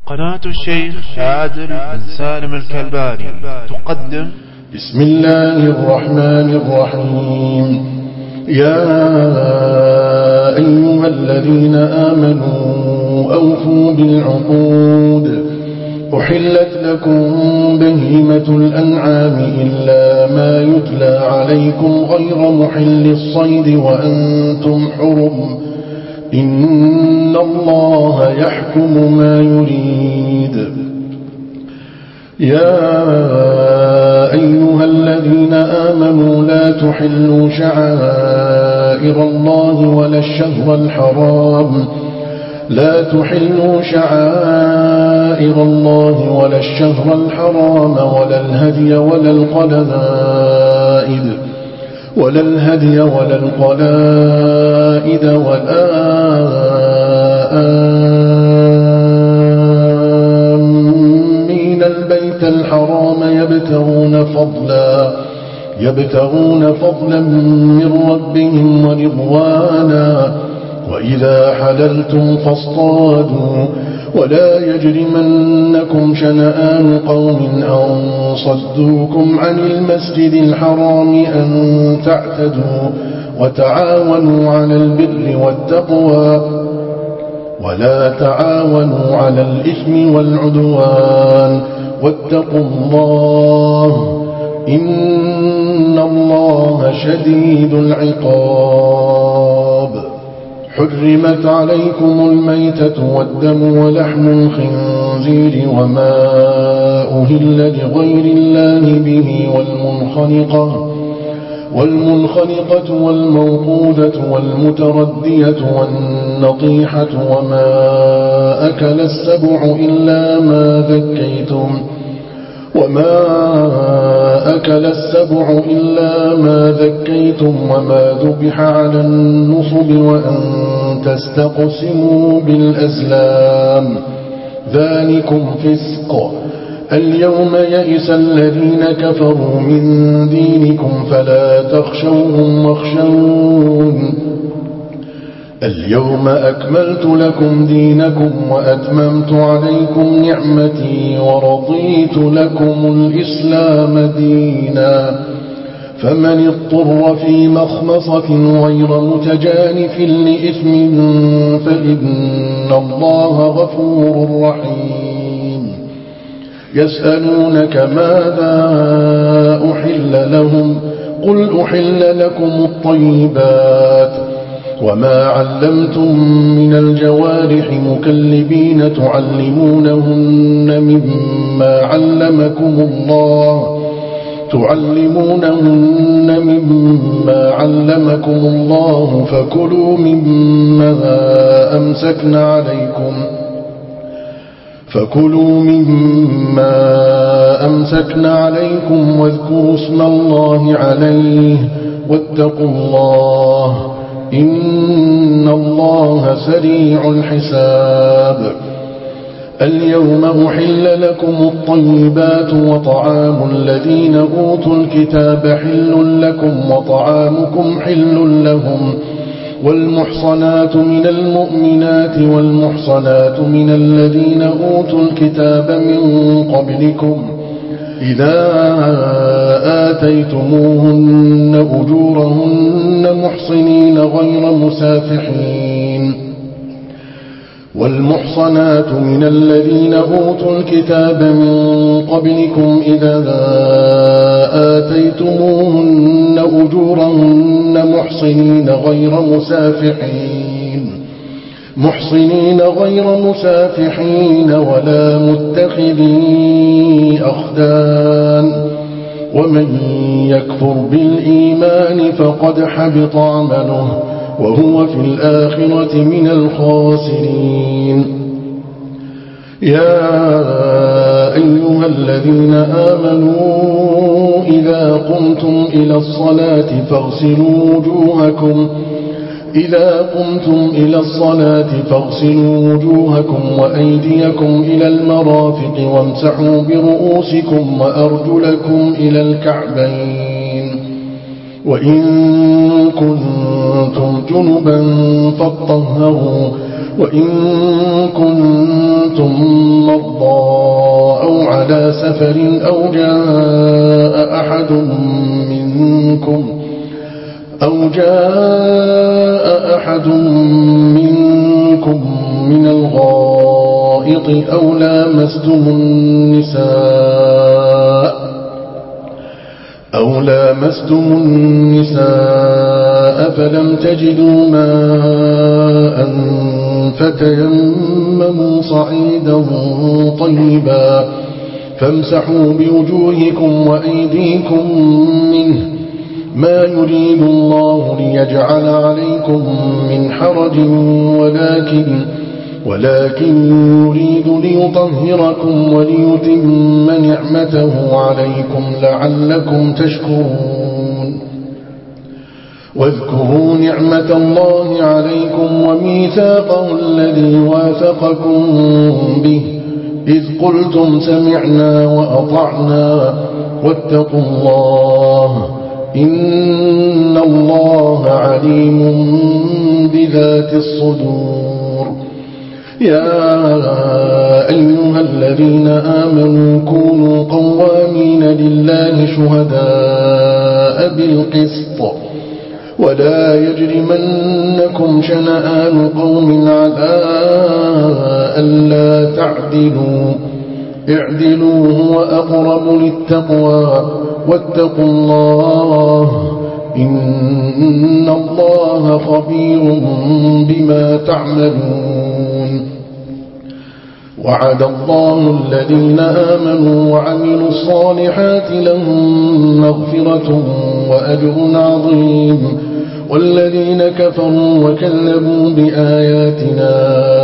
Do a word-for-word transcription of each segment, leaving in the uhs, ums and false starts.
قناة الشيخ عادل بن سالم الكلباني تقدم بسم الله الرحمن الرحيم. يا أيها الذين آمنوا أوفوا بالعقود، أحلت لكم بهيمة الأنعام إلا ما يتلى عليكم غير محل الصيد وأنتم حرم، إن الله يحكم ما يريد. يا أيها الذين آمنوا لا تحلوا شعائر الله ولا الشهر الحرام لا تحلوا شعائر الله ولا الشهر الحرام ولا الهدي ولا القلائد ولا الهدي ولا القلائد ولا آمين البيت الحرام يبتغون فضلا يبتغون فضلا من ربهم ورضوانا، وإذا حللتم فاصطادوا ولا يجرمنكم شنآن قوم أن صدوكم عن المسجد الحرام أن تعتدوا، وتعاونوا على البر والتقوى ولا تعاونوا على الإثم والعدوان، واتقوا الله إن الله شديد العقاب. حرمت عليكم الميتة والدم ولحم الخنزير وما أهل لغير الله به والمنخنقة والمنخنقة والموقوذة والمتردية والنطيحة وما أكل السبع إلا ما ذكيتم وما أكل السبع إلا ما ذكيتم وما ذبح على النصب وأن تستقسموا بالأزلام، ذلكم فسق. اليوم يئس الذين كفروا من دينكم فلا تخشوهم واخشون، اليوم أكملت لكم دينكم وأتممت عليكم نعمتي ورضيت لكم الإسلام دينا، فمن اضطر في مخمصة غير متجانف لإثم فإن الله غفور رحيم. يسألونك ماذا أحل لهم قل أحل لكم الطيبات وما علمتم من الجوارح مكلبين تعلمونهن مما علمكم الله تعلمونهن مما علمكم الله فكلوا مما أمسكن عليكم فكلوا مما أمسكن عليكم واذكروا اسم الله عليه واتقوا الله إن الله سريع الحساب. اليوم أحل لكم الطيبات وطعام الذين أوتوا الكتاب حل لكم وطعامكم حل لهم، والمحصنات من المؤمنات والمحصنات من الذين أوتوا الكتاب من قبلكم إذا آتيتموهن أجورهن محصنين غير مسافحين، والمحصنات من الذين أوتوا الكتاب من قبلكم إذا آتيتموهن أجورهن محصنين غير مسافحين محصنين غير مسافحين ولا متخذي أخدان، ومن يكفر بالإيمان فقد حبط عمله وهو في الآخرة من الخاسرين. يا أيها الذين آمنوا إذا قمتم إلى الصلاة فاغسلوا وجوهكم إذا قمتم إلى الصلاة فاغسلوا وجوهكم وأيديكم إلى المرافق وامسحوا برؤوسكم وأرجلكم إلى الكعبين، وإن كنتم جنبا فاطهروا وإن كنتم مرضى أو على سفر أو جاء أحد منكم أو جاء أحد منكم من الغائط أو لامستم النساء أو لامستم النساء فلم تجدوا ماء فتيمموا صعيدا طيبا فامسحوا بوجوهكم وأيديكم منه ما يريد الله ليجعل عليكم من حرج ولكن ولكن يريد ليطهركم وليتم نعمته عليكم لعلكم تشكرون واذكروا نعمة الله عليكم وميثاقه الذي واثقكم به إذ قلتم سمعنا وأطعنا واتقوا الله إن الله عليم بذات الصدور يا أيها الذين آمنوا كونوا قوامين لله شهداء بالقسط ولا يجرمنكم شنآن قوم على ألا تعدلوا اعدلوا هو أقرب للتقوى واتقوا الله إن الله خبير بما تعملون وعد الله الذين آمنوا وعملوا الصالحات لهم مغفرة وأجر عظيم والذين كفروا وكذبوا بآياتنا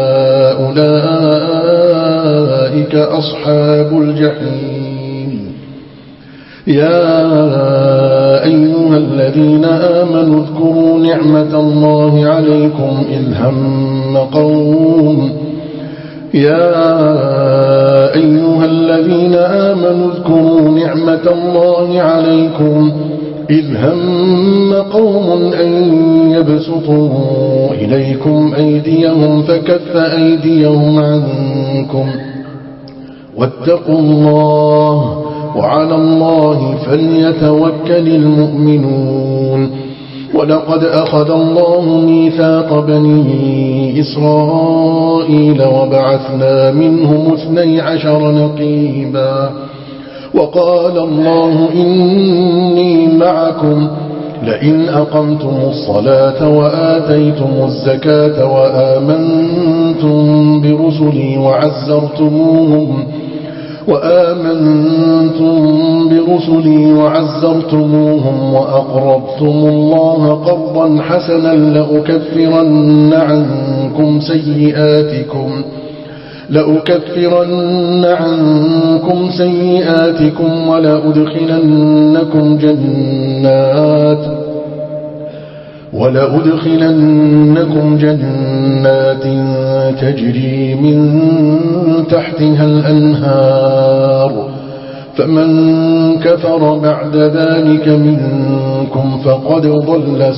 أولئك أصحاب الجحيم يا أيها الذين آمنوا اذكروا نعمة الله عليكم إذ هم قوم يا أيها الذين آمنوا اذكروا نعمة الله عليكم إذ هم قوم أن يبسطوا إليكم أيديهم فكف أيديهم عنكم واتقوا الله وعلى الله فليتوكل المؤمنون ولقد أخذ الله ميثاق بني إسرائيل وبعثنا منهم اثني عشر نقيبا وقال الله إني معكم لئن أقمتم الصلاة وآتيتم الزكاة وآمنتم برسلي وعزرتموهم وآمنتم برسلي وعزرتموهم وأقرضتم الله قرضا حسنا لأكفرن عنكم سيئاتكم لأكفرن عنكم سيئاتكم ولأدخلنكم جنات ولأدخلنكم جنات تجري من تحتها الأنهار فمن كفر بعد ذلك منكم فقد ضل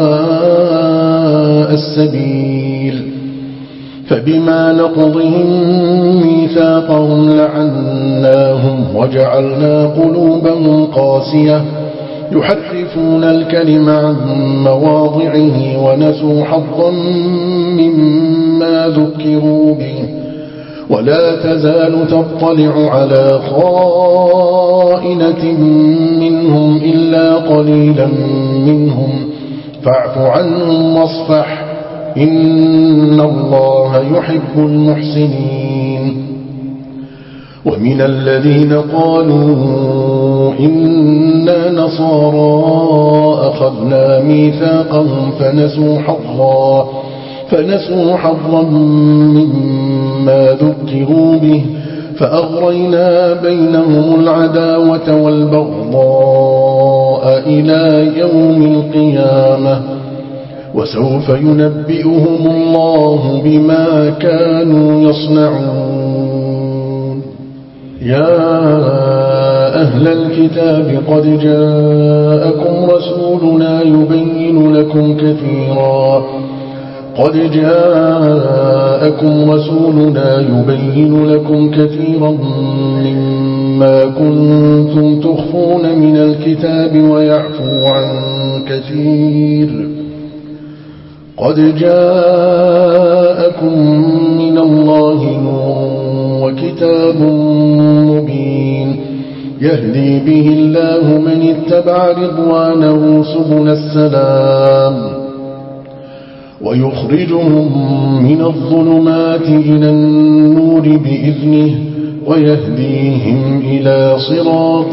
سواء السبيل فبما نقضهم ميثاقهم لعناهم وجعلنا قلوبهم قاسية يحرفون الكلم عن مواضعه ونسوا حظا مما ذكروا به ولا تزال تطلع على خائنة منهم إلا قليلا منهم فاعف عنهم واصفح إن الله يحب المحسنين ومن الذين قالوا إنا نصارى أخذنا ميثاقهم فنسوا حظا فنسوا حظا مما ذكروا به فأغرينا بينهم العداوة والبغضاء إلى يوم القيامة وسوف ينبئهم الله بما كانوا يصنعون يا أهل الكتاب قد جاءكم رسولنا يبين لكم كثيرا قد جاءكم رسولنا يبين لكم كثيرا مما كنتم تخفون من الكتاب ويعفو عن كثير قد جاءكم من الله نور وكتاب مبين يهدي به الله من اتبع رضوانه سبل السلام ويخرجهم من الظلمات إلى النور بإذنه ويهديهم إلى صراط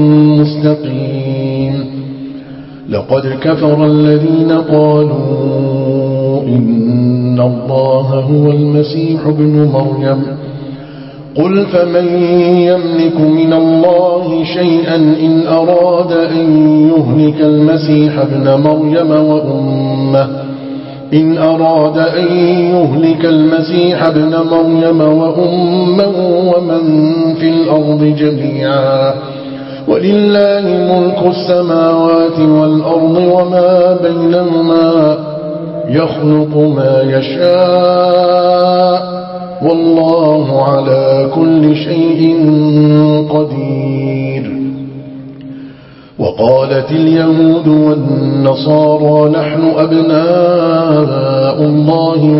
مستقيم لقد كفر الذين قالوا إن الله هو المسيح ابن مريم قل فمن يملك من الله شيئا إن أراد أن يهلك المسيح ابن مريم وأمه إن أراد أن يهلك المسيح ابن مريم وأمه ومن في الأرض جميعا ولله ملك السماوات والأرض وما بينهما يخلق ما يشاء والله على كل شيء قدير وقالت اليهود والنصارى نحن أبناء الله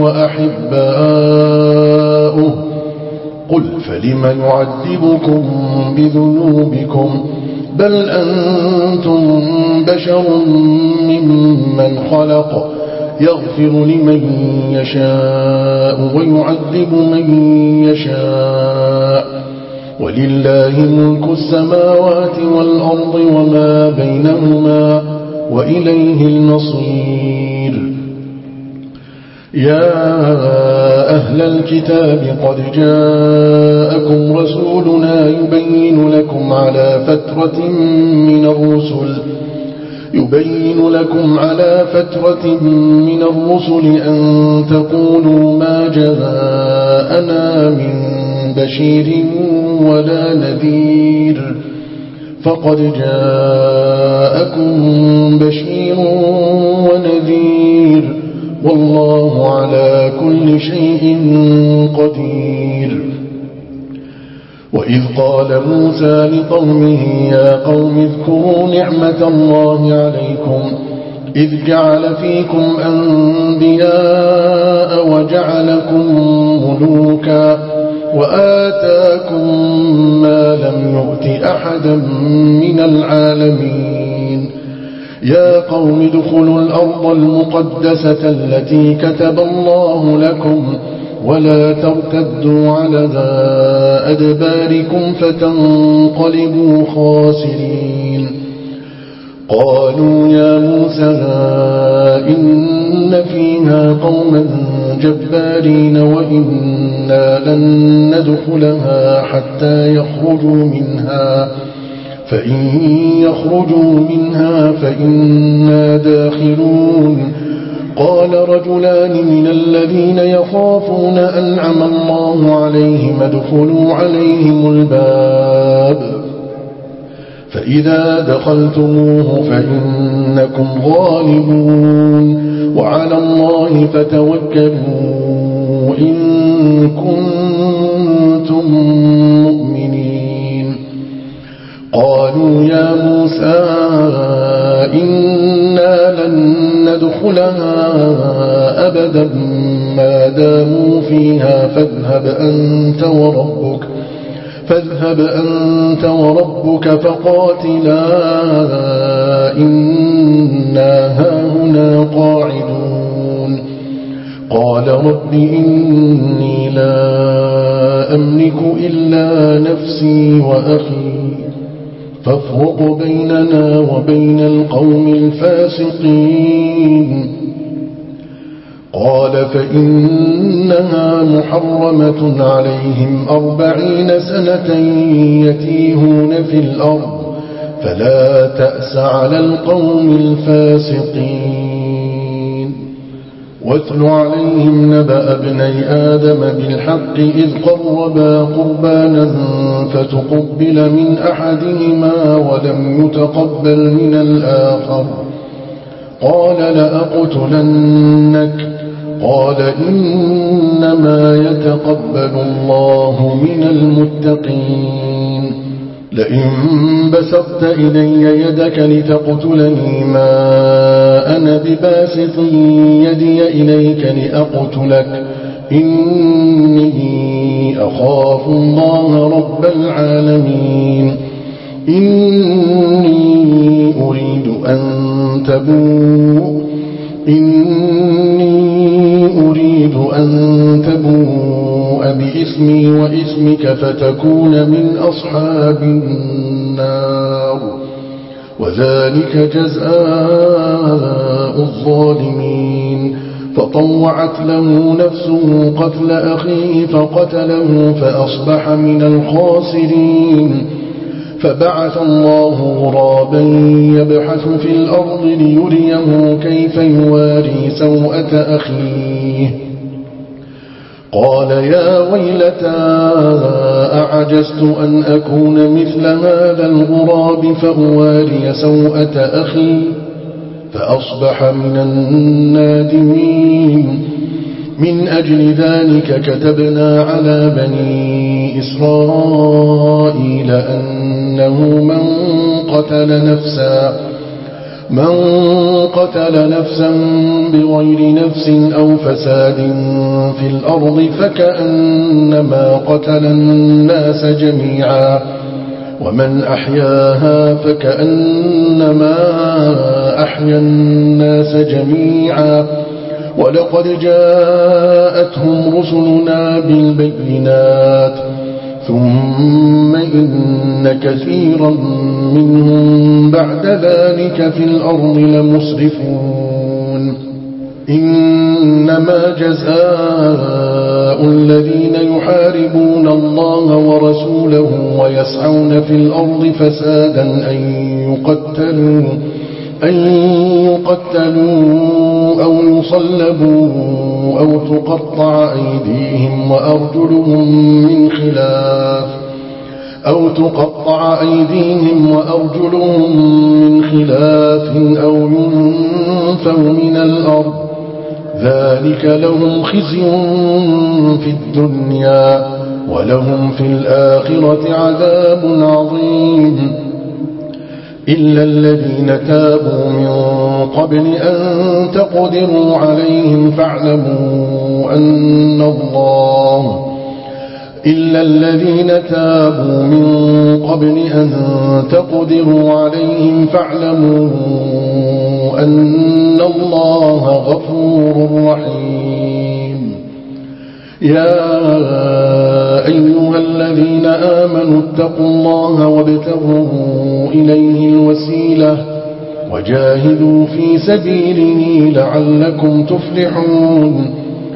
وأحباؤه قل فلم يعذبكم بذنوبكم بل أنتم بشر ممن خلق يغفر لمن يشاء ويعذب من يشاء ولله ملك السماوات والأرض وما بينهما وإليه المصير يا أهل الكتاب قد جاءكم رسولنا يبين لكم على فترة من الرسل يبين لكم على فترة من الرسل أن تقولوا ما جاءنا من بشير ولا نذير فقد جاءكم بشير ونذير والله على كل شيء قدير وإذ قال موسى لقومه يا قوم اذكروا نعمة الله عليكم إذ جعل فيكم أنبياء وجعلكم ملوكا وآتاكم ما لم يؤت أحدا من العالمين يا قوم ادخلوا الأرض المقدسة التي كتب الله لكم ولا ترتدوا على أدباركم فتنقلبوا خاسرين قالوا يا موسى إن فيها قوما جبارين وإنا لن ندخلها حتى يخرجوا منها فإن يخرجوا منها فإنا داخلون قال رجلان من الذين يخافون أنعم الله عليهم ادخلوا عليهم الباب فإذا دخلتموه فإنكم غالبون وعلى الله فتوكلوا إن كنتم مؤمنين قالوا يا موسى إنا لن ندخلها أبدا ما داموا فيها فاذهب أنت وربك فاذهب أنت وربك فقاتلا إنا هاهنا قاعدون قال رب إني لا أملك إلا نفسي وأخي فافرق بيننا وبين القوم الفاسقين قال فإنها محرمة عليهم أربعين سنة يتيهون في الأرض فلا تأس على القوم الفاسقين واتل عليهم نبأ ابني آدم بالحق إذ قربا قربانا فتقبل من أحدهما ولم يتقبل من الآخر قال لأقتلنك قال إنما يتقبل الله من المتقين لئن بسطت إلي يدك لتقتلني ما أنا بباسط يدي إليك لأقتلك إني أخاف الله رب العالمين إني أريد أن تبوء إني أريد أن تبوء بإثمي وإثمك فتكون من أصحاب النار وذلك جزاء الظالمين فطوعت له نفسه قتل أخيه فقتله فأصبح من الخاسرين فبعث الله غرابا يبحث في الأرض ليريه كيف يواري سوءة أخيه قال يا ويلتى أعجزت أن أكون مثل هذا الغراب فأواري سوءة أخي فأصبح من النادمين من أجل ذلك كتبنا على بني إسرائيل أنه من قتل نفسا من قتل نفسا بغير نفس أو فساد في الأرض فكأنما قتل الناس جميعا ومن أحياها فكأنما أحيا الناس جميعا ولقد جاءتهم رسلنا بالبينات ثم إن كثيرا منهم بعد ذلك في الأرض لمسرفون إنما جزاء الذين يحاربون الله ورسوله ويسعون في الأرض فسادا أن يقتلوا أن يقتلوا أو يصلبوا أو تقطع أيديهم وأرجلهم من خلاف أو تقطع أيديهم وأرجلهم من خلاف أو ينفوا من الأرض ذلك لهم خزي في الدنيا ولهم في الآخرة عذاب عظيم إلا الذين تابوا من قبل أن تقدروا عليهم فاعلموا أن الله إلا الذين تابوا من قبل أن تقدروا عليهم فاعلموا أن الله غفور رحيم يا أيها الذين آمنوا اتقوا الله وابتغوا إليه الوسيلة وجاهدوا في سبيله لعلكم تفلحون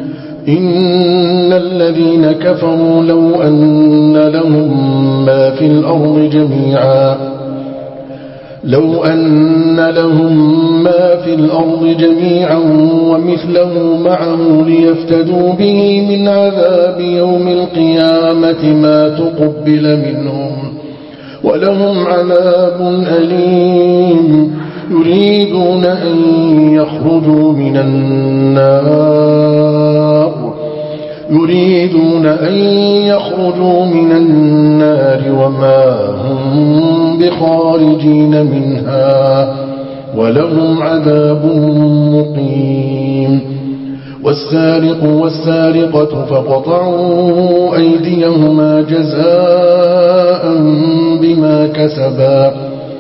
إن الذين كفروا لو أن لهم ما في الأرض جميعا لو أن لهم ما في الأرض جميعا ومثله معه ليفتدوا به من عذاب يوم القيامة ما تقبل منهم ولهم عذاب أليم يريدون أن يخرجوا من النار يريدون أن يخرجوا من النار وما هم بخارجين منها ولهم عذاب مقيم والسارق والسارقة فقطعوا أيديهما جزاء بما كسبا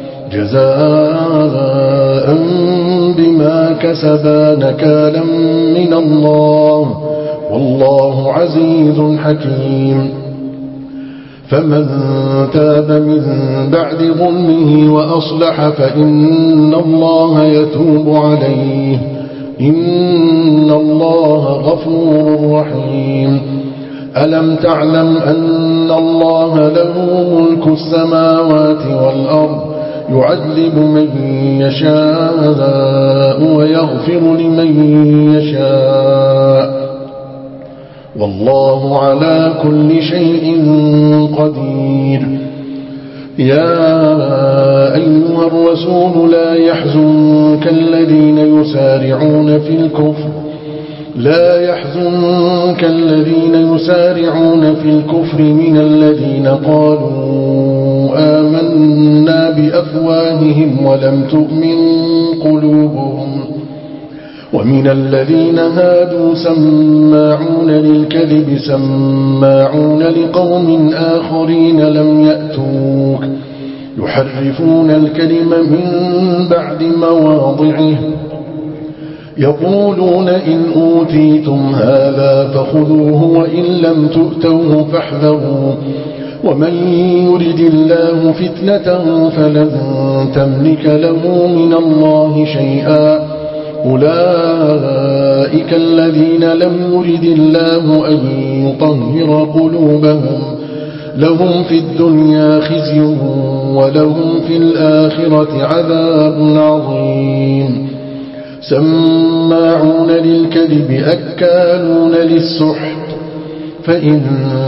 جزاء بما كسبا نكالا من الله والله عزيز حكيم فمن تاب من بعد ظلمه وأصلح فإن الله يتوب عليه إن الله غفور رحيم ألم تعلم أن الله له ملك السماوات والأرض يعذب من يشاء ويغفر لمن يشاء والله على كل شيء قدير يا أيها الرسول لا يحزنك الذين يسارعون في الكفر لا يحزنك الذين يسارعون في الكفر من الذين قالوا آمنا بأفواههم ولم تؤمن قلوبهم ومن الذين هادوا سماعون للكذب سماعون لقوم آخرين لم يأتوك يحرفون الكلم من بعد مواضعه يقولون إن أوتيتم هذا فخذوه وإن لم تؤتوه فاحذروا ومن يرد الله فتنته فلن تملك له من الله شيئا أولئك الذين لم يرد الله أن يطهر قلوبهم لهم في الدنيا خزي ولهم في الآخرة عذاب عظيم سماعون للكذب أكالون للسحت فإن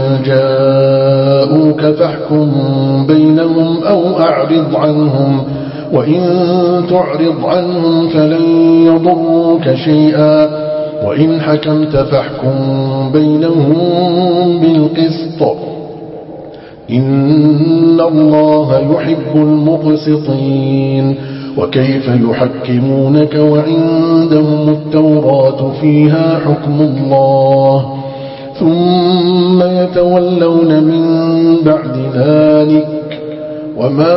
جاءوك فاحكم بينهم أو أعرض عنهم وإن تعرض عنهم فلن يضروك شيئا وإن حكمت فاحكم بينهم بالقسط إن الله يحب المقسطين وكيف يحكمونك وعندهم التوراة فيها حكم الله ثم يتولون من بعد ذلك وما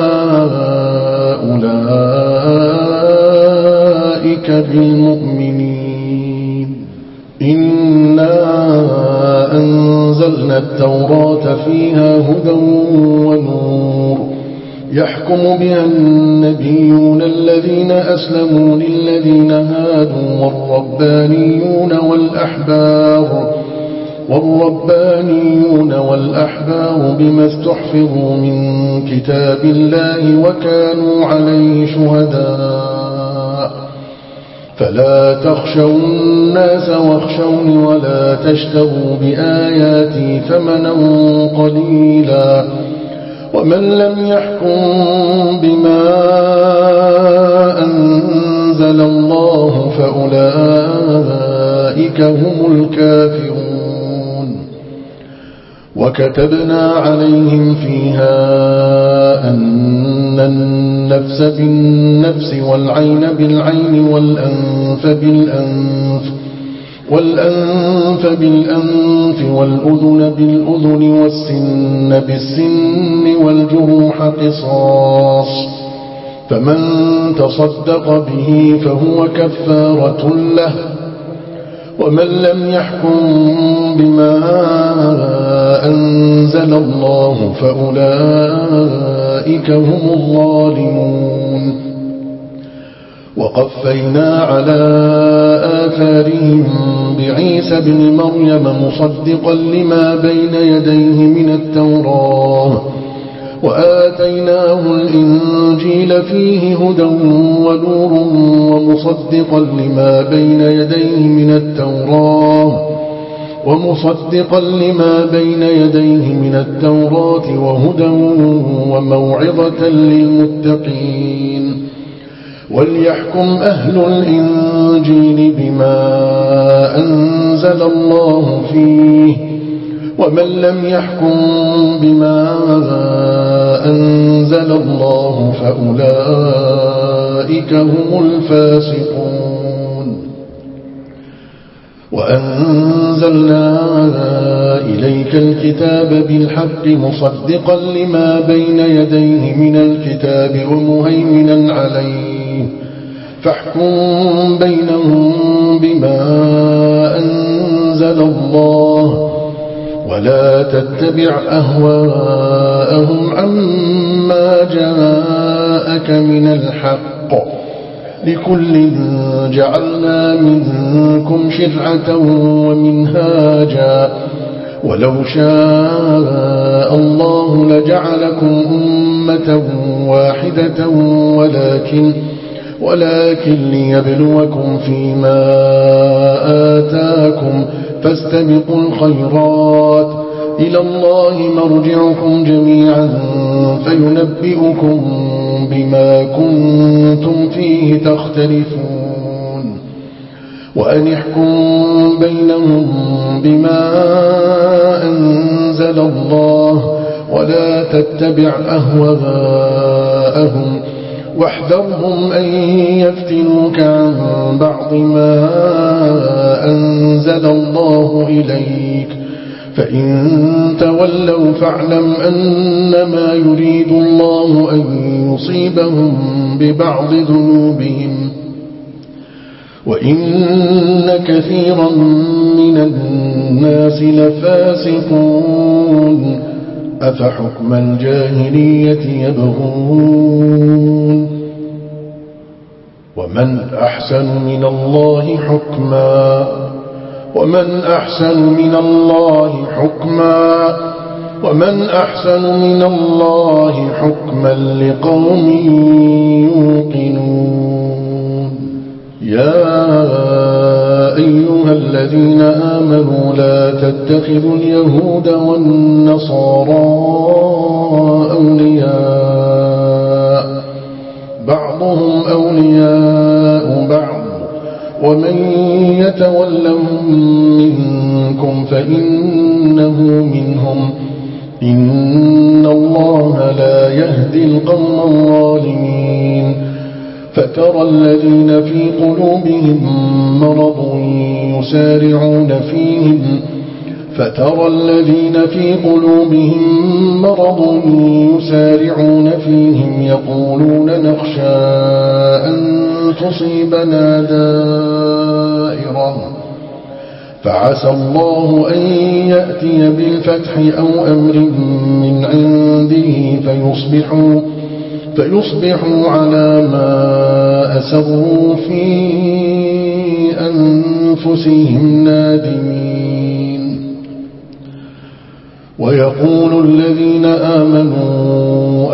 أولئك بالمؤمنين إنا أنزلنا التوراة فيها هدى ونور يحكم بها النبيون الذين أسلموا للذين هادوا والربانيون والأحبار والربانيون والأحبار بما استحفظوا من كتاب الله وكانوا عليه شهداء فلا تخشوا الناس واخشوني ولا تشتروا بآياتي ثمنا قليلا ومن لم يحكم بما أنزل الله فأولئك هم الكافرون وكتبنا عليهم فيها أن النفس بالنفس والعين بالعين والأنف بالأنف والأنف بالأنف والأذن بالأذن والسن بالسن والجروح قصاص فمن تصدق به فهو كفارة له ومن لم يحكم بما أنزل الله فأولئك هم الظالمون وقفينا على آثارهم بعيسى بن مريم مصدقا لما بين يديه من التوراة وآتيناه الإنجيل فيه هدى ونور ومصدقا لما بين يديه من التوراة ومصدقا لما بين يديه من التوراة وهدى وموعظة للمتقين وليحكم أهل الإنجيل بما أنزل الله فيه ومن لم يحكم بما أنزل الله فأولئك هم الفاسقون وأنزلنا إليك الكتاب بالحق مصدقا لما بين يديه من الكتاب ومهيمنا عليه فاحكم بينهم بما أنزل الله ولا تتبع أهواءهم عما جاءك من الحق لكل جعلنا منكم شرعة ومنهاجا ولو شاء الله لجعلكم أمة واحدة ولكن ولكن ليبلوكم فيما آتاكم فاستبقوا الخيرات إلى الله مرجعكم جميعا فينبئكم بما كنتم فيه تختلفون وأن احكم بينهم بما أنزل الله ولا تتبع أهواءهم واحذرهم أن يفتنوك عن بعض ما أنزل الله إليك فإن تولوا فاعلم أنما يريد الله أن يصيبهم ببعض ذنوبهم وإن كثيرا من الناس لفاسقون أفحكم الجاهلية يبغون ومن أحسن من الله حكما ومن أحسن من الله حكما ومن أحسن من الله حكما لقوم يوقنون يا أيها الذين آمنوا لا تتخذوا اليهود والنصارى أولياء بعضهم أولياء بعض ومن يتولهم منكم فإنه منهم إن الله لا يهدي القوم الظالمين فترى الذين في قلوبهم مرض يسارعون فيهم فترى الذين في قلوبهم مرض يسارعون فيهم يقولون نخشى أن تصيبنا دائرة فعسى الله أن يأتي بالفتح أو أمر من عنده فيصبحوا فيصبحوا على ما أسروا في أنفسهم نادمين ويقول الذين آمنوا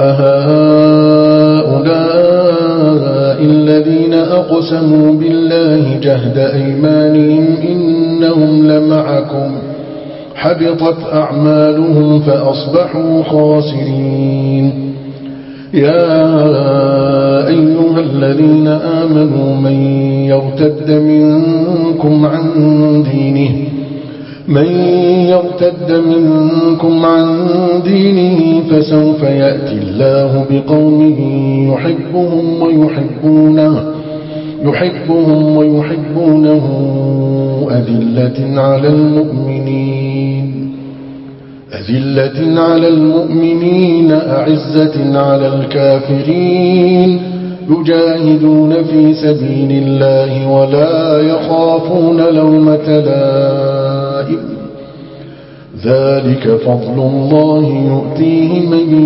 أهؤلاء الذين أقسموا بالله جهد أيمانهم إنهم لمعكم حبطت أعمالهم فأصبحوا خاسرين يا أيها الذين آمنوا من يرتد منكم عن دينه من يرتد منكم عن دينه فسوف يأتي الله بقوم يحبهم ويحبونه يحبهم ويحبونه أذلة على المؤمنين أذلة على المؤمنين أعزة على الكافرين يجاهدون في سبيل الله ولا يخافون لومة لائم ذلك فضل الله يؤتيه من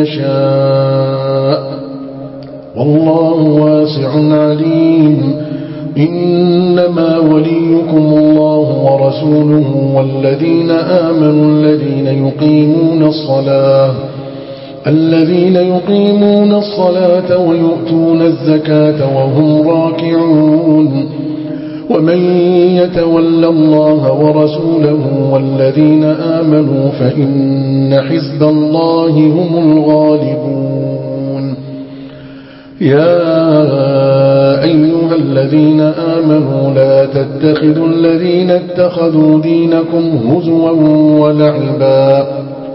يشاء والله واسع عليم إنما وليكم الله ورسوله والذين آمنوا الذين يقيمون الصلاة الذين يقيمون الصلاة ويؤتون الزكاة وهم راكعون ومن يتول الله ورسوله والذين آمنوا فإن حزب الله هم الغالبون يا أيها الذين آمنوا لا تتخذوا الذين اتخذوا دينكم هزوا ولعبا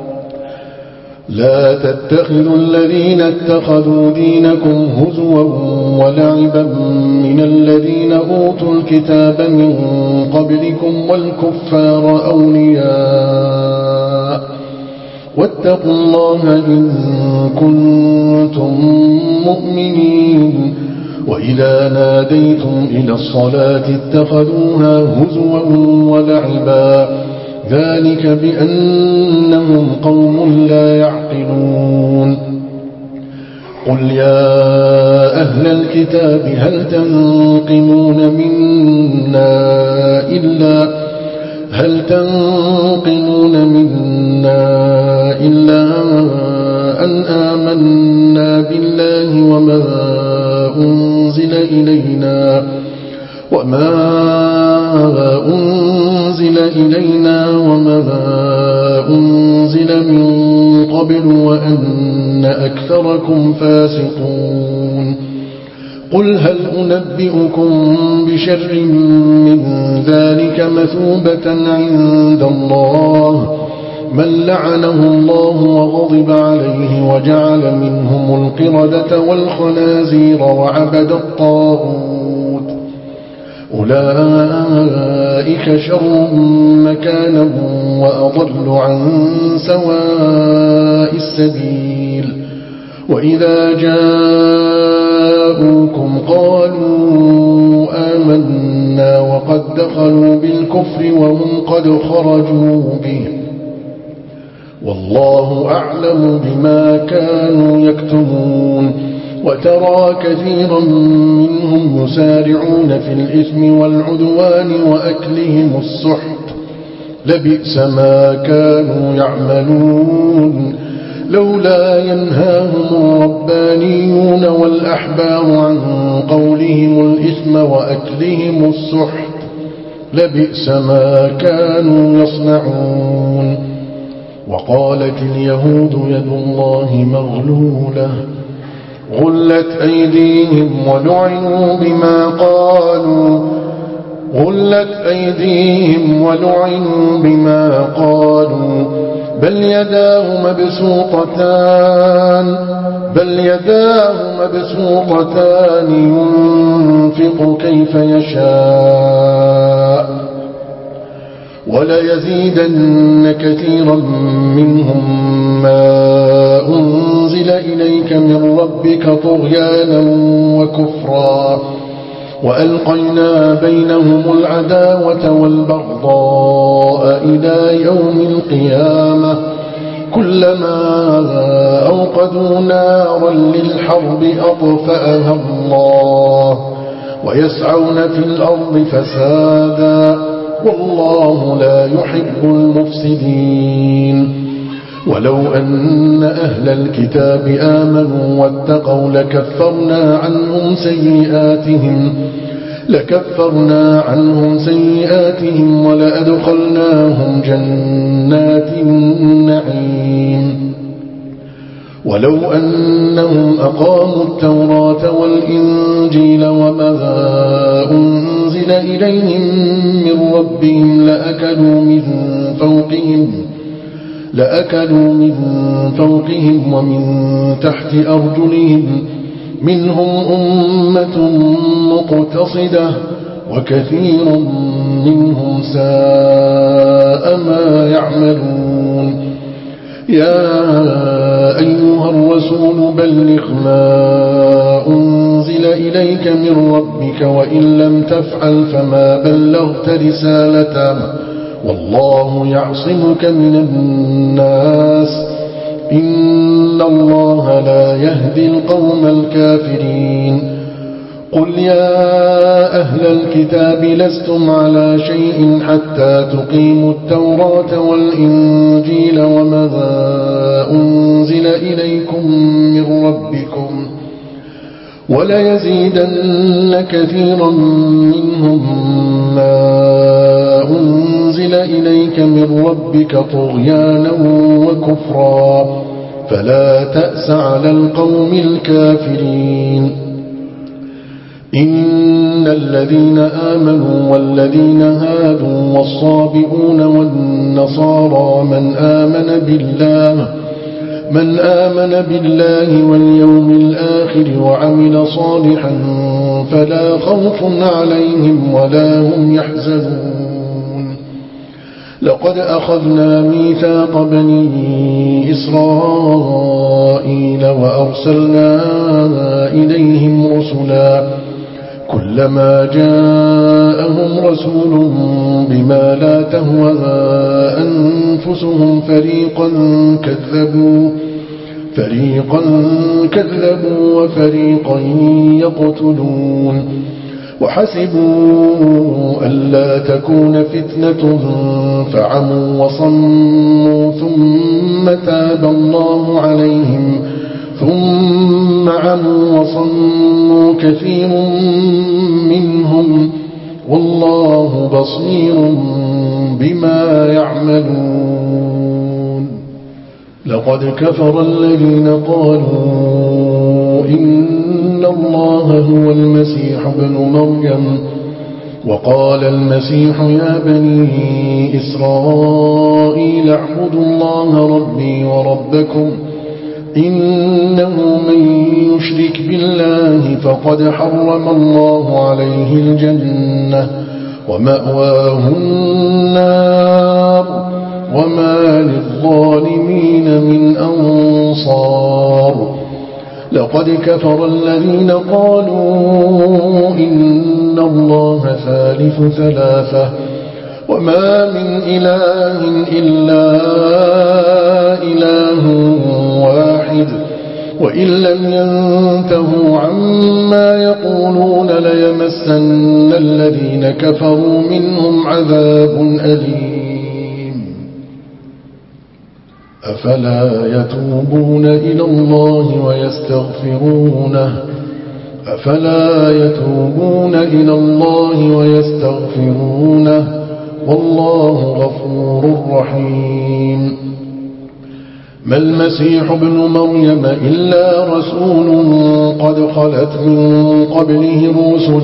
لا تتخذوا الذين اتخذوا دينكم هزوا ولعبا من الذين أوتوا الكتاب من قبلكم والكفار أولياء واتقوا الله إن كنتم مؤمنين وإذا ناديتم إلى الصلاة اتخذوها هزوا ولعبا ذلك بأنهم قوم لا يعقلون قل يا أهل الكتاب هل تنقمون منا إلا هل تنقمون منا إلا أن آمنا بالله وما أنزل إلينا وما أنزل إلينا وما أنزل من قبل وأن أكثركم فاسقون قل هل أنبئكم بشر من ذلك مثوبة عند الله من لعنه الله وغضب عليه وجعل منهم القردة والخنازير وعبد الطاغوت أولئك شر مكانا وأضل عن سواء السبيل وإذا جاءوكم قالوا آمنا وقد دخلوا بالكفر وهم قد خرجوا به والله أعلم بما كانوا يكتمون وترى كثيرا منهم يسارعون في الإثم والعدوان وأكلهم السحت لبئس ما كانوا يعملون لولا ينهاهم الربانيون والأحبار عن قولهم الإثم وأكلهم السحت لبئس ما كانوا يصنعون وقالت اليهود يد الله مغلولة غلت أيديهم ولعنوا بما قالوا غلت أيديهم ولعنوا بما قالوا بل يداه مبسوطتان بل يداه مبسوطتان ينفق كيف يشاء وليزيدن كثيرا منهم ما أنزل إليك من ربك طغيانا وكفرا وألقينا بينهم العداوة والبغضاء إلى يوم القيامة كلما أوقدوا نارا للحرب أطفأها الله ويسعون في الأرض فسادا والله لا يحب المفسدين ولو أن أهل الكتاب آمنوا واتقوا لكفرنا عنهم سيئاتهم لكفرنا عنهم سيئاتهم ولأدخلناهم جنات النعيم ولو أنهم أقاموا التوراة والإنجيل وما أنزل إليهم من ربهم لأكلوا من فوقهم لأكلوا من فوقهم ومن تحت أرجلهم منهم أمة مقتصدة وكثير منهم ساء ما يعملون يا أيها الرسول بلغ ما أنزل إليك من ربك وإن لم تفعل فما بلغت رسالته والله يعصمك من الناس إن الله لا يهدي القوم الكافرين قل يا أهل الكتاب لستم على شيء حتى تقيموا التوراة والإنجيل وما أنزل إليكم من ربكم وليزيدن كثيرا منهم ما أنزل إليك من ربك طغيانا وكفرا فلا تأس على القوم الكافرين إن الذين آمنوا والذين هادوا والصابئون والنصارى من آمن بالله من آمن بالله واليوم الآخر وعمل صالحا فلا خوف عليهم ولا هم يحزنون لقد أخذنا ميثاق بني إسرائيل وأرسلنا إليهم رسلا كلما جاءهم رسول بما لا تهوى أنفسهم فريقا كذبوا فريقا كذبوا وفريقا يقتلون وحسبوا ألا تكون فتنة فعموا وصموا ثم تاب الله عليهم ثم عموا وصموا كثير منهم والله بصير بما يعملون لقد كفر الذين قالوا إن الله هو المسيح ابن مريم. وقال المسيح يا بني إسرائيل اعبدوا الله ربي وربكم إنه من يشرك بالله فقد حرم الله عليه الجنة ومأواه النار وما للظالمين من أنصار. لقد كفر الذين قالوا إن الله ثالث ثلاثة وما من إله إلا إله واحد وإن لم ينتهوا عما يقولون ليمسن الذين كفروا منهم عذاب أليم. أفلا يتوبون إلى الله ويستغفرونه أفلا يتوبون إلى الله ويستغفرونه والله غفور رحيم. ما المسيح ابن مريم إلا رسول قد خلت من قبله الرسل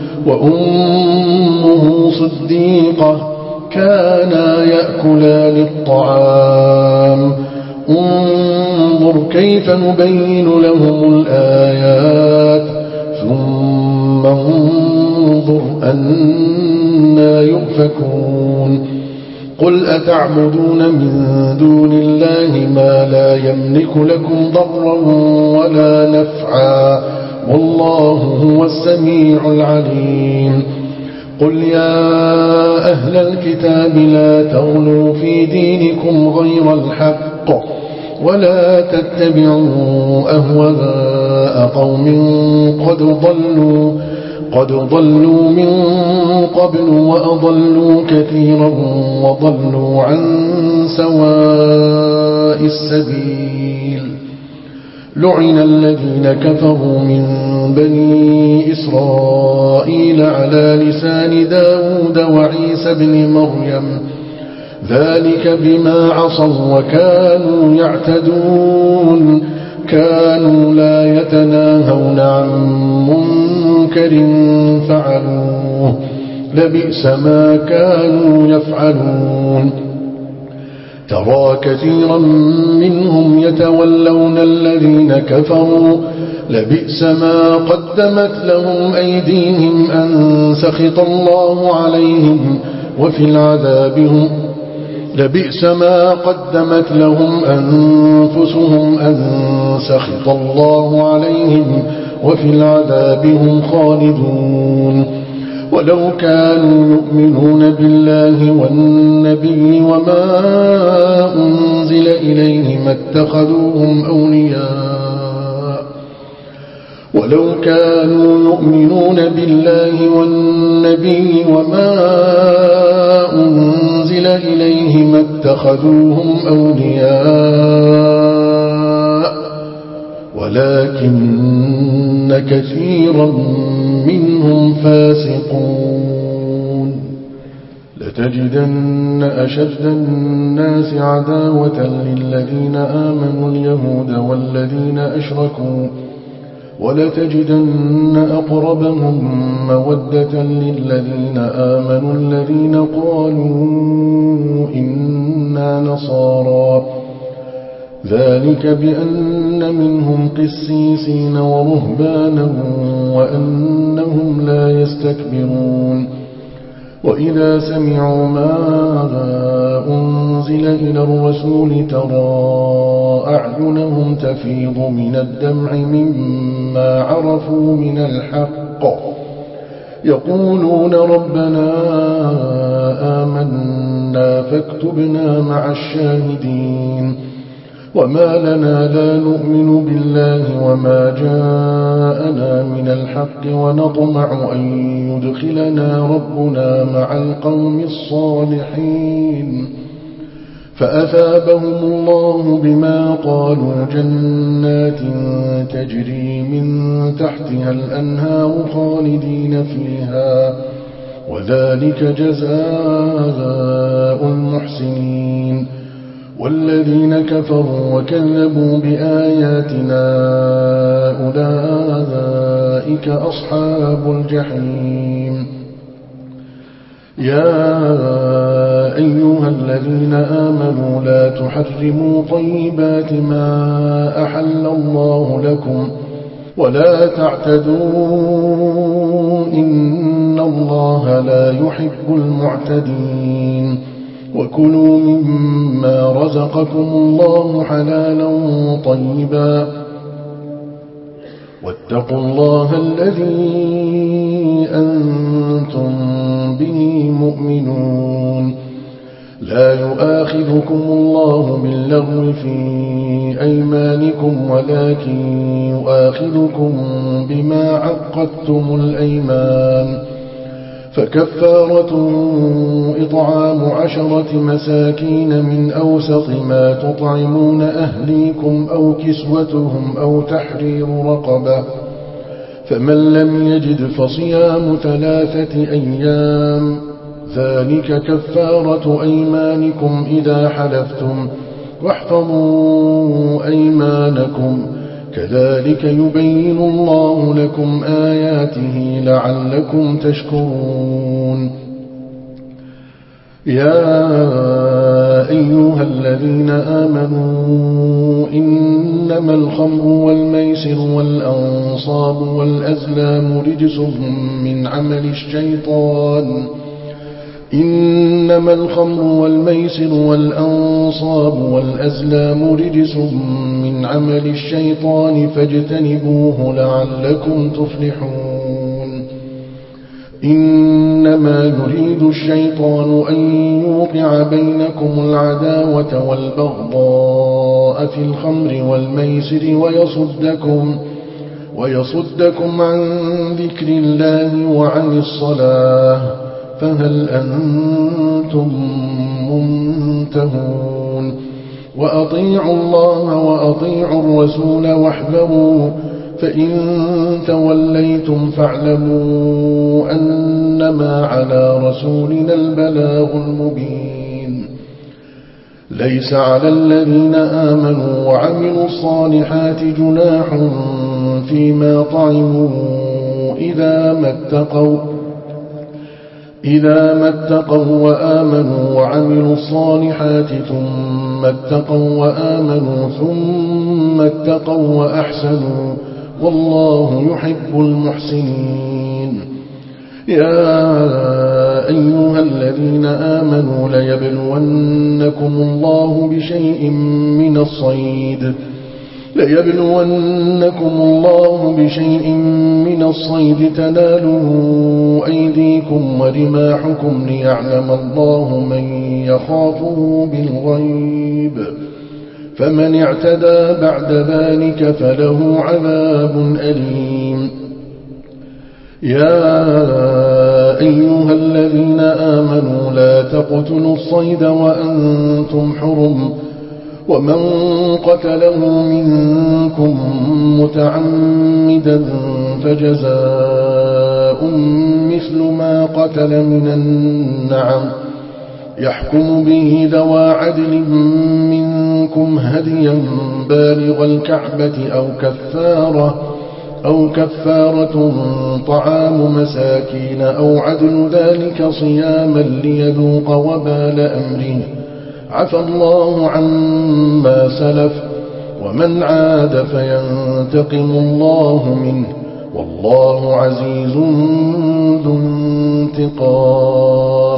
وأمه صديقة كانا يأكلان الطعام انظر كيف نبين لهم الآيات ثم انظر أنا يؤفكون. قل أتعبدون من دون الله ما لا يملك لكم ضرا ولا نفعا والله هو السميع العليم. قل يا أهل الكتاب لا تغلوا في دينكم غير الحق ولا تتبعوا أهواء قوم قد ضلوا قد ضلوا من قبل وأضلوا كثيرا وضلوا عن سواء السبيل. لعن الذين كفروا من بني إسرائيل على لسان داود وعيسى بن مريم ذلك بما عصوا وكانوا يعتدون كانوا لا يتناهون عن منكر فعلوه لبئس ما كانوا يفعلون. ترى كثيرا منهم يتولون الذين كفروا لبئس ما قدمت لهم أيديهم أن سخط الله عليهم وفي العذاب هم لبئس ما قدمت لهم أنفسهم أن سخط الله عليهم وفي العذاب هم خالدون. ولو كانوا يؤمنون بالله والنبي وما أنزل إليه ما اتخذوهم أولياء ولو كانوا يؤمنون بالله والنبي وما أنزل إليه ما اتخذوهم أولياء ولكن كثيرا منهم فاسقون. لتجدن أشد الناس عداوة للذين آمنوا اليهود والذين أشركوا ولتجدن أقربهم مودة للذين آمنوا الذين قالوا إنا نصارى ذلك بأن منهم قسيسين ورهبانا وأنهم لا يستكبرون. وإذا سمعوا ما أنزل إلى الرسول ترى أعينهم تفيض من الدمع مما عرفوا من الحق يقولون ربنا آمنا فاكتبنا مع الشاهدين. وما لنا لا نؤمن بالله وما جاءنا من الحق ونطمع أن يدخلنا ربنا مع القوم الصالحين. فأثابهم الله بما قالوا جنات تجري من تحتها الأنهار خالدين فيها وذلك جزاء المحسنين. والذين كفروا وكذبوا بآياتنا أولئك أولئك أصحاب الجحيم. يا أيها الذين آمنوا لا تحرموا طيبات ما أحل الله لكم ولا تعتدوا إن الله لا يحب المعتدين. وكلوا مما رزقكم الله حلالا طيبا واتقوا الله الذي أنتم به مؤمنون. لا يؤاخذكم الله باللغو في أيمانكم ولكن يؤاخذكم بما عقدتم الأيمان، فكفارته إطعام عشرة مساكين من أوسط ما تطعمون أهليكم أو كسوتهم أو تحرير رقبة، فمن لم يجد فصيام ثلاثة أيام ذلك كفارة أيمانكم إذا حلفتم، واحفظوا أيمانكم كذلك يبين الله لكم آياته لعلكم تشكرون. يا أيها الذين آمنوا إنما الخمر والميسر والأنصاب والأزلام رجس من عمل الشيطان إنما الخمر والميسر والأنصاب والأزلام رجس من عمل الشيطان فاجتنبوه لعلكم تفلحون. إنما يريد الشيطان أن يوقع بينكم العداوة والبغضاء في الخمر والميسر ويصدكم, ويصدكم عن ذكر الله وعن الصلاة فهل أنتم منتهون. وأطيعوا الله وأطيعوا الرسول واحذروا فإن توليتم فاعلموا أنما على رسولنا البلاغ المبين. ليس على الذين آمنوا وعملوا الصالحات جناح فيما طعموا إذا ما اتقوا إذا ما اتقوا وآمنوا وعملوا الصالحات ثم اتقوا وآمنوا ثم اتقوا وأحسنوا والله يحب المحسنين. يا أيها الذين آمنوا ليبلونكم الله بشيء من الصيد ليبلونكم الله بشيء من الصيد تناله أيديكم ورماحكم ليعلم الله من يخافه بالغيب فمن اعتدى بعد ذلك فله عذاب أليم. يا أيها الذين آمنوا لا تقتلوا الصيد وأنتم حرم ومن قتله منكم متعمدا فجزاء مثل ما قتل من النعم يحكم به ذوى عدل منكم هديا بالغ الكعبة أو كفارة أو كفارة طعام مساكين أو عدل ذلك صياما ليذوق وبال أمره عفى الله عما سلف ومن عاد فينتقم الله منه والله عزيز ذو انتقام.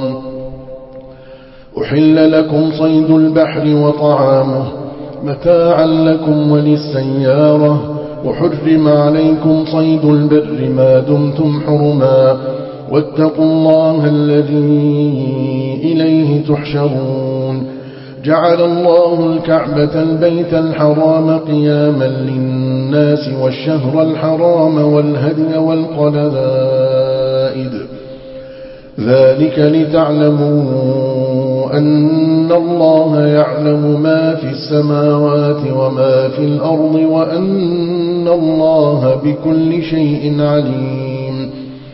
أحل لكم صيد البحر وطعامه متاعا لكم وللسيارة وحرم عليكم صيد البر ما دمتم حرما واتقوا الله الذي إليه تحشرون. جعل الله الكعبة البيت الحرام قياما للناس والشهر الحرام والهدي والقلائد ذلك لتعلموا أن الله يعلم ما في السماوات وما في الأرض وأن الله بكل شيء عليم.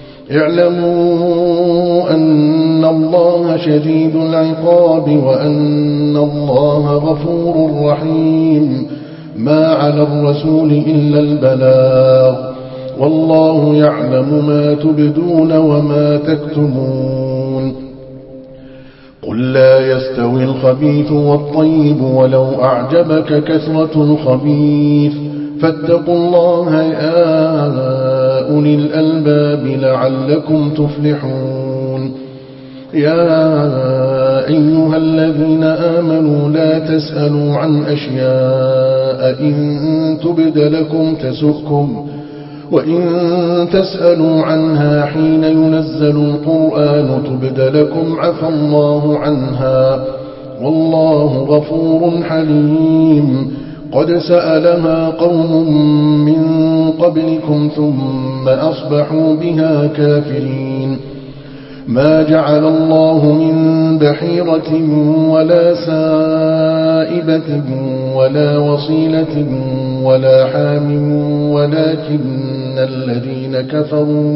اعلموا أن الله شديد العقاب وأن الله غفور رحيم. ما على الرسول إلا البلاغ والله يعلم ما تبدون وما تكتمون قل لا يستوي الخبيث والطيب ولو أعجبك كثرة الخبيث فاتقوا الله يا أولي الألباب لعلكم تفلحون يا أيها الذين آمنوا لا تسألوا عن أشياء إن تبد لكم تسؤكم وإن تسألوا عنها حين ينزل القرآن تبد لكم عفى الله عنها والله غفور حليم قد سألها قوم من قبلكم ثم أصبحوا بها كافرين ما جعل الله من بحيرة ولا سائبة ولا وصيلة ولا حام ولكن الذين كفروا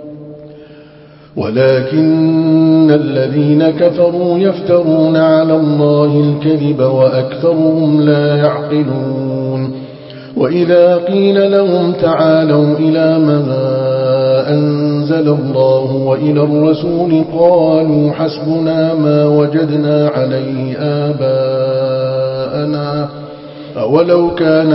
ولكن الذين كفروا يفترون على الله الكذب وأكثرهم لا يعقلون وإذا قيل لهم تعالوا إلى ما أنزل الله وإلى الرسول قالوا حسبنا ما وجدنا عليه آباءنا أولو كان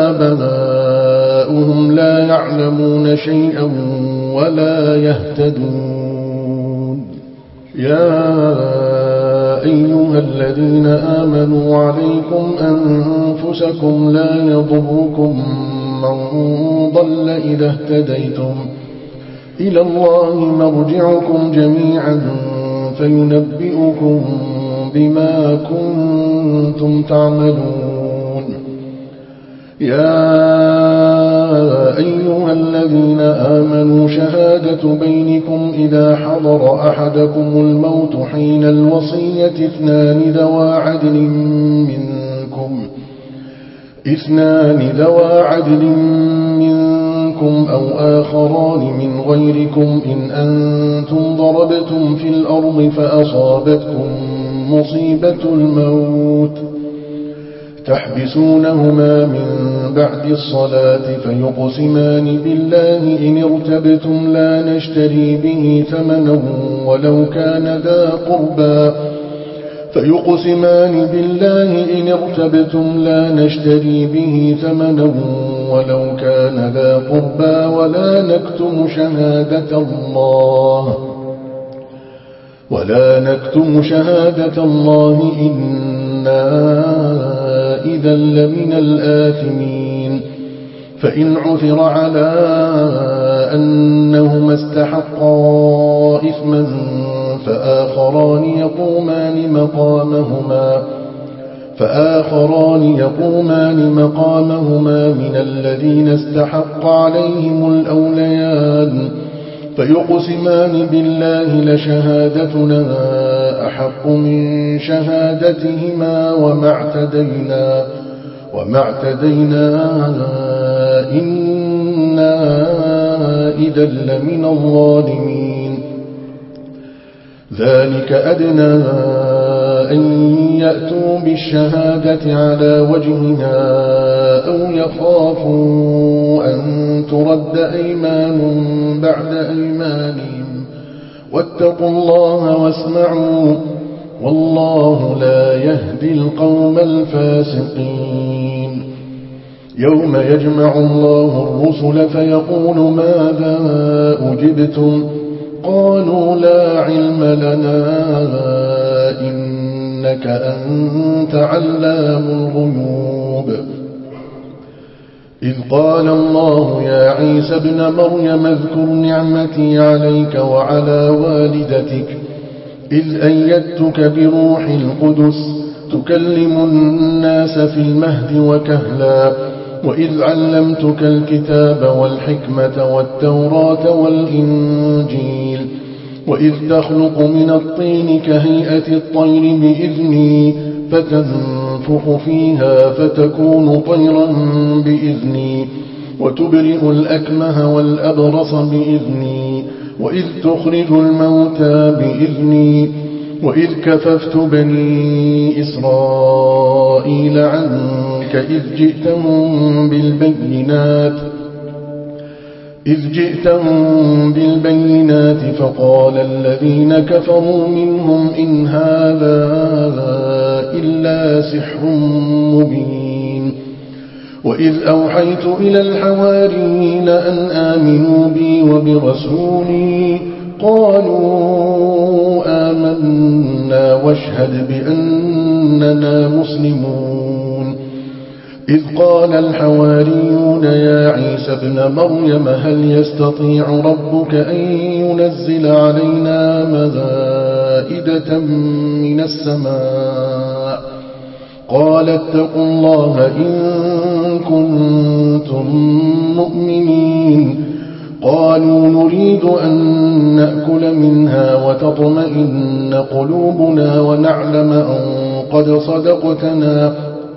آباؤهم لا يعلمون شيئا ولا يهتدون يا أيها الذين آمنوا عليكم أنفسكم لا يضركم من ضل إذا اهتديتم إلى الله مرجعكم جميعا فينبئكم بما كنتم تعملون يا أيها الذين آمنوا شهادة بينكم إذا حضر أحدكم الموت حين الوصية اثنان ذوى عدل منكم اثنان ذوى عدل منكم أو آخران من غيركم إن أنتم ضربتم في الأرض فأصابتكم مصيبة الموت تحبسونهما من بعد الصلاة فيقسمان بالله إن ارتبتم لا نشتري به ثمنا ولو كان ذا قربى فيقسمان بالله إن ارتبتم لا نشتري به ثمنا ولو كان ذا قربى ولا نكتم شهادة الله ولا نكتم شهادة الله إنا إذا لمن الآثمين فإن عثر على أنهما استحقا إثما فآخران يقومان مقامهما فآخران يقومان مقامهما من الذين استحق عليهم الأوليان فيقسمان بالله لشهادتنا أحق من شهادتهما وما اعتدينا وما اعتدينا إنا إذا لمن الظالمين ذلك أدنى أن يأتوا بالشهادة على وجهها أو يخافوا أن ترد أيمان بعد أيمانهم واتقوا الله واسمعوا والله لا يهدي القوم الفاسقين يوم يجمع الله الرسل فيقول ماذا أجبتم قالوا لا علم لنا إنك أنت علام الغيوب إذ قال الله يا عيسى ابن مريم اذكر نعمتي عليك وعلى والدتك إذ أيدتك بروح القدس تكلم الناس في المهد وكهلا وإذ علمتك الكتاب والحكمة والتوراة والإنجيل وإذ تخلق من الطين كهيئة الطير بإذني فتنفخ فيها فتكون طيرا بإذني وتبرئ الأكمه والأبرص بإذني وإذ تخرج الموتى بإذني وإذ كففت بني إسرائيل عنك إذ جئتهم بالبينات إذ جئتهم بالبينات فقال الذين كفروا منهم إن هذا إلا سحر مبين وإذ أوحيت إلى الحواريين أن آمنوا بي وبرسولي قالوا آمنا واشهد بأننا مسلمون إذ قال الحواريون يا عيسى ابن مريم هل يستطيع ربك أن ينزل علينا مائدة من السماء قال اتقوا الله إن كنتم مؤمنين قالوا نريد أن نأكل منها وتطمئن قلوبنا ونعلم أن قد صدقتنا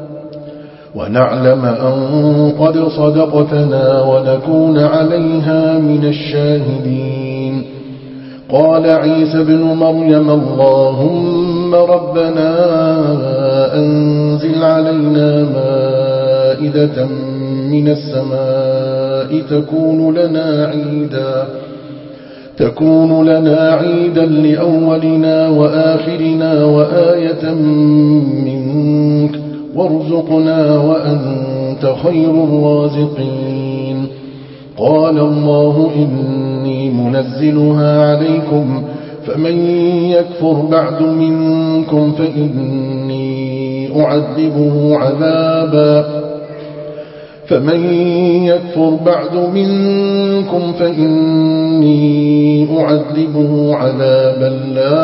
ونعلم أن قد صدقتنا ونكون عليها من الشاهدين قال عيسى ابن مريم اللهم ربنا أنزل علينا مائدة من السماء تكون لنا عيدا تكون لنا عيدا لأولنا وآخرنا وآية منك وارزقنا وأنت خير الرازقين قال الله إني منزلها عليكم فمن يكفر بعد منكم فإني أعذبه عذابا فمن يكفر بعد منكم فإني أعذبه عذابا لا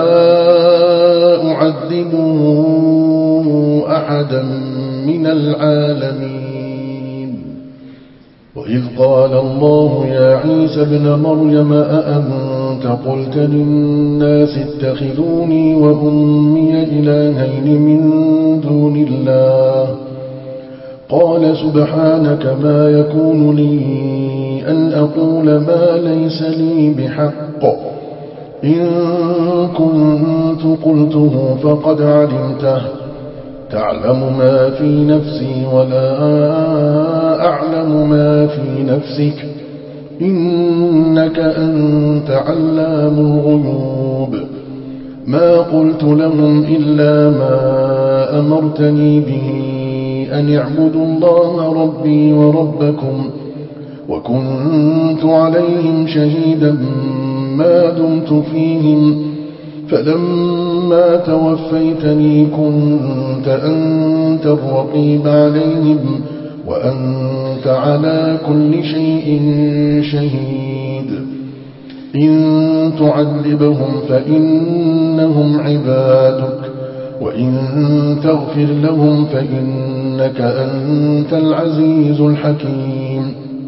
أعذبه أحدا من العالمين وإذ قال الله يا عيسى ابن مريم أأنت قلت للناس اتخذوني وأمي إلهين من دون الله قال سبحانك ما يكون لي أن أقول ما ليس لي بحق إن كنت قلته فقد علمته تعلم ما في نفسي ولا أعلم ما في نفسك إنك أنت علام الغيوب ما قلت لهم إلا ما أمرتني به أن اعبدوا الله ربي وربكم وكنت عليهم شهيدا ما دمت فيهم فلما توفيتني كنت أنت الرقيب عليهم وأنت على كل شيء شهيد إن تعذبهم فإنهم عبادك وإن تغفر لهم فإنك أنت العزيز الحكيم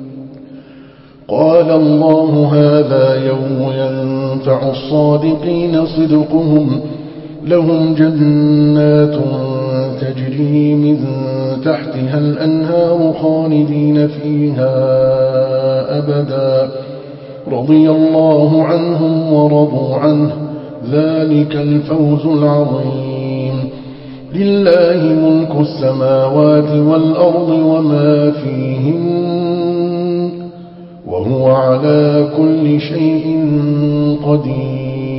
قال الله هذا يوم ينفع الصادقين صدقهم لهم جنات تجري من تحتها الأنهار خالدين فيها أبدا رضي الله عنهم ورضوا عنه ذلك الفوز العظيم لله ملك السماوات والأرض وما فيهن وهو على كل شيء قدير